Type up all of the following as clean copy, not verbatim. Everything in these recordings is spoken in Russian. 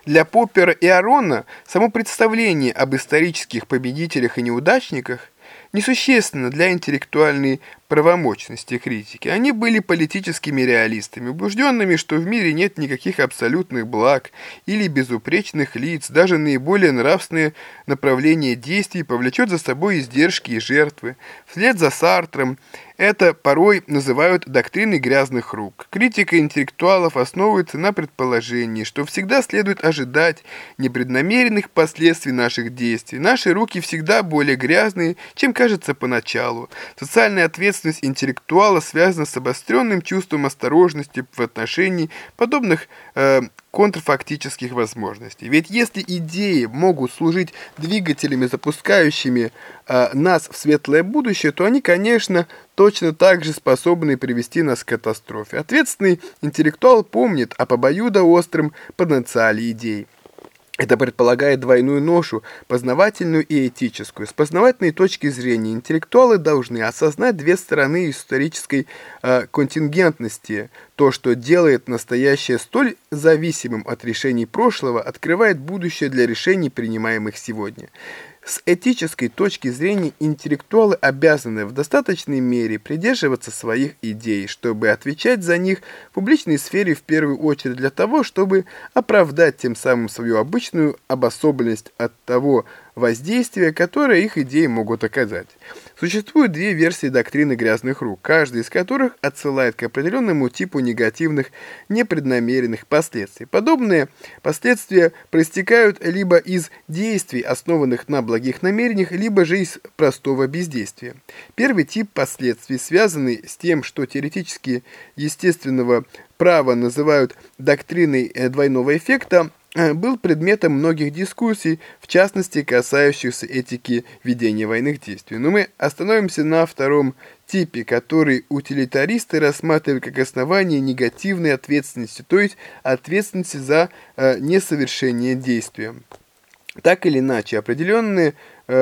Для Поппера и Арона само представление об исторических победителях и неудачниках несущественно для интеллектуальной правомочности критики. Они были политическими реалистами, убежденными, что в мире нет никаких абсолютных благ или безупречных лиц, даже наиболее нравственное направление действий повлечет за собой издержки и жертвы. Вслед за Сартром это порой называют доктриной грязных рук. Критика интеллектуалов основывается на предположении, что всегда следует ожидать непреднамеренных последствий наших действий. Наши руки всегда более грязные, чем кажется поначалу. Социальная ответственность интеллектуала связана с обостренным чувством осторожности в отношении подобных контрфактических возможностей. Ведь если идеи могут служить двигателями, запускающими нас в светлое будущее, то они, конечно, точно так же способны привести нас к катастрофе. Ответственный интеллектуал помнит об обоюдоостром потенциале идей. Это предполагает двойную ношу, познавательную и этическую. С познавательной точки зрения интеллектуалы должны осознать две стороны исторической контингентности. То, что делает настоящее столь зависимым от решений прошлого, открывает будущее для решений, принимаемых сегодня. С этической точки зрения интеллектуалы обязаны в достаточной мере придерживаться своих идей, чтобы отвечать за них в публичной сфере в первую очередь для того, чтобы оправдать тем самым свою обычную обособленность от того воздействия, которое их идеи могут оказать. Существуют две версии доктрины грязных рук, каждая из которых отсылает к определенному типу негативных, непреднамеренных последствий. Подобные последствия проистекают либо из действий, основанных на благих намерениях, либо же из простого бездействия. Первый тип последствий, связанный с тем, что теоретически естественного права называют доктриной двойного эффекта, был предметом многих дискуссий, в частности, касающихся этики ведения военных действий. Но мы остановимся на втором типе, который утилитаристы рассматривают как основание негативной ответственности, то есть ответственности за несовершение действия. Так или иначе, определенное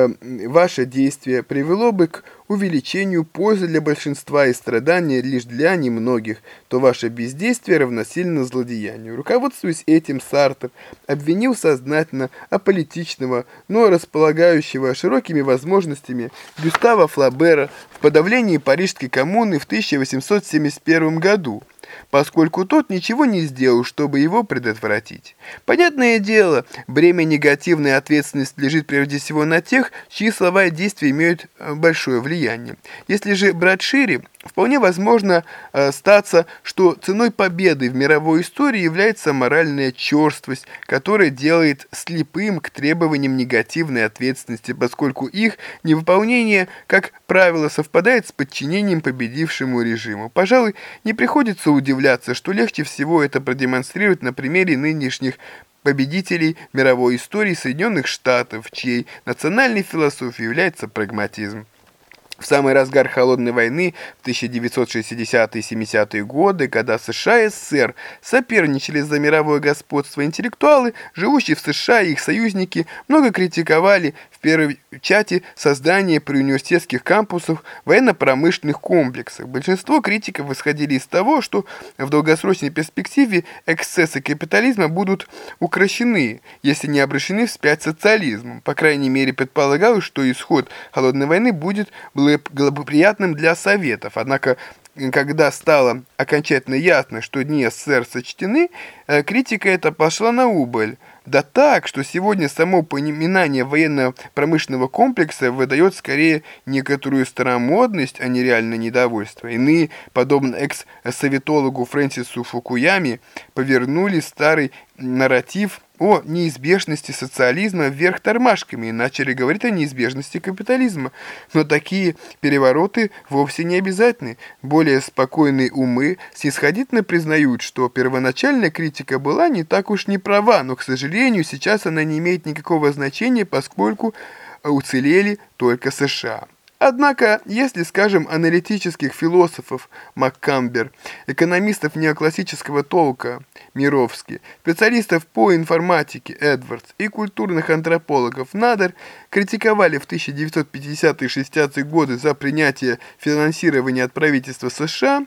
ваше действие привело бы к увеличению пользы для большинства и страдания лишь для немногих, то ваше бездействие равносильно злодеянию. Руководствуясь этим, Сартр обвинил сознательно аполитичного, но располагающего широкими возможностями Гюстава Флабера в подавлении Парижской коммуны в 1871 году, поскольку тот ничего не сделал, чтобы его предотвратить. Понятное дело, бремя негативной ответственности лежит прежде всего на тех, чьи слова и действия имеют большое влияние. Если же брать шире, вполне возможно статься, что ценой победы в мировой истории является моральная черствость, которая делает слепым к требованиям негативной ответственности, поскольку их невыполнение, как правило, совпадает с подчинением победившему режиму. Пожалуй, не приходится удивляться, что легче всего это продемонстрировать на примере нынешних победителей мировой истории Соединенных Штатов, чьей национальной философией является прагматизм. В самый разгар Холодной войны в 1960-е и 70-е годы, когда США и СССР соперничали за мировое господство, интеллектуалы, живущие в США и их союзники, много критиковали в первой чате создание при университетских кампусах военно-промышленных комплексов. Большинство критиков исходили из того, что в долгосрочной перспективе эксцессы капитализма будут укрощены, если не обращены вспять социализмом. По крайней мере, предполагалось, что исход Холодной войны будет благоприятным для Советов. Однако, когда стало окончательно ясно, что дни СССР сочтены, критика эта пошла на убыль. Да так, что сегодня само упоминание военно-промышленного комплекса выдает скорее некоторую старомодность, а не реальное недовольство. Иные, подобно экс-советологу Фрэнсису Фукуяме, повернули старый нарратив о неизбежности социализма вверх тормашками и начали говорить о неизбежности капитализма. Но такие перевороты вовсе не обязательны. Более спокойные умы снисходительно признают, что первоначальная критика была не так уж не права, но, к сожалению, сейчас она не имеет никакого значения, поскольку уцелели только США. Однако, если, скажем, аналитических философов Маккамбер, экономистов неоклассического толка Мировский, специалистов по информатике Эдвардс и культурных антропологов Надер критиковали в 1950-е и 60-е годы за принятие финансирования от правительства США,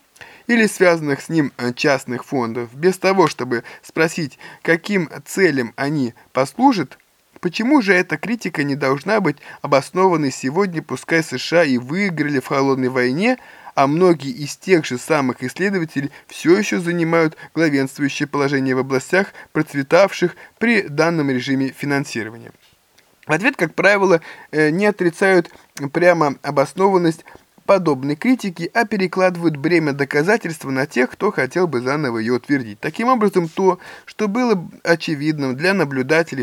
или связанных с ним частных фондов, без того, чтобы спросить, каким целям они послужат, почему же эта критика не должна быть обоснованной сегодня, пускай США и выиграли в холодной войне, а многие из тех же самых исследователей все еще занимают главенствующее положение в областях, процветавших при данном режиме финансирования? В ответ, как правило, не отрицают прямо обоснованность подобной критики, а перекладывают бремя доказательства на тех, кто хотел бы заново ее утвердить. Таким образом, то, что было очевидным для наблюдателей в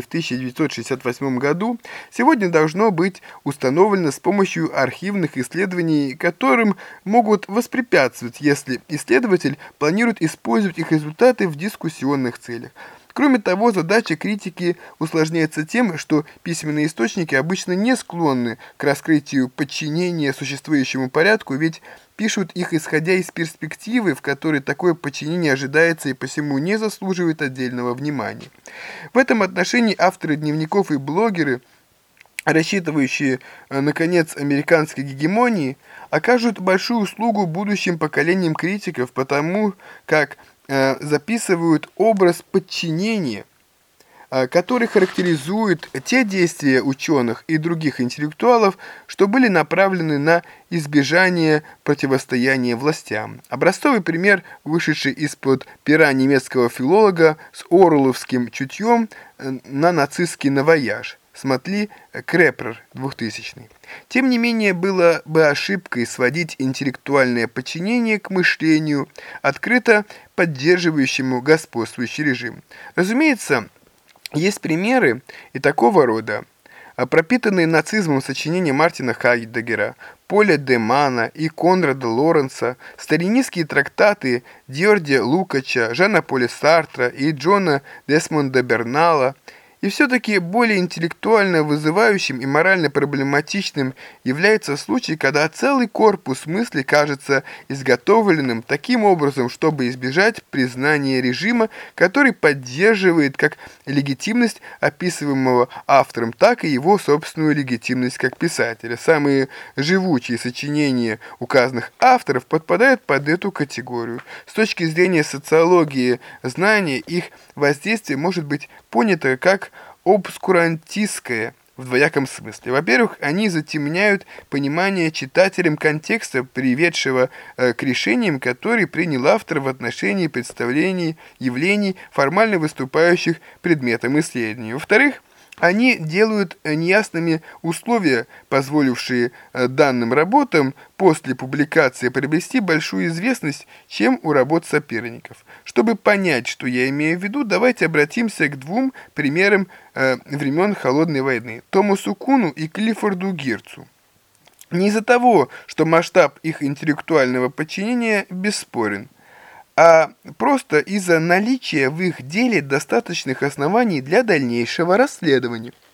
1968 году, сегодня должно быть установлено с помощью архивных исследований, которым могут воспрепятствовать, если исследователь планирует использовать их результаты в дискуссионных целях. Кроме того, задача критики усложняется тем, что письменные источники обычно не склонны к раскрытию подчинения существующему порядку, ведь пишут их исходя из перспективы, в которой такое подчинение ожидается и посему не заслуживает отдельного внимания. В этом отношении авторы дневников и блогеры, рассчитывающие на конец американской гегемонии, окажут большую услугу будущим поколениям критиков, потому как записывают образ подчинения, который характеризует те действия ученых и других интеллектуалов, что были направлены на избежание противостояния властям. Образцовый пример, вышедший из-под пера немецкого филолога с оруэлловским чутьем на нацистский новояж. Смотри, Крепрер, 2000. Тем не менее, было бы ошибкой сводить интеллектуальное подчинение к мышлению, открыто поддерживающему господствующий режим. Разумеется, есть примеры и такого рода. Пропитанные нацизмом сочинения Мартина Хайдеггера, Поля де Мана и Конрада Лоренса, сталинистские трактаты Дьордя Лукача, Жана-Поля Сартра и Джона Десмонда Бернала. И все-таки более интеллектуально вызывающим и морально проблематичным является случай, когда целый корпус мыслей кажется изготовленным таким образом, чтобы избежать признания режима, который поддерживает как легитимность описываемого автором, так и его собственную легитимность как писателя. Самые живучие сочинения указанных авторов подпадают под эту категорию. С точки зрения социологии знания, их воздействие может быть понято как обскурантистское в двояком смысле. Во-первых, они затемняют понимание читателям контекста, приведшего к решениям, которые принял автор в отношении представлений, явлений, формально выступающих предметом исследования. Во-вторых, они делают неясными условия, позволившие данным работам после публикации приобрести большую известность, чем у работ соперников. Чтобы понять, что я имею в виду, давайте обратимся к двум примерам времен Холодной войны – Томасу Куну и Клиффорду Гирцу. Не из-за того, что масштаб их интеллектуального подчинения бесспорен, а просто из-за наличия в их деле достаточных оснований для дальнейшего расследования.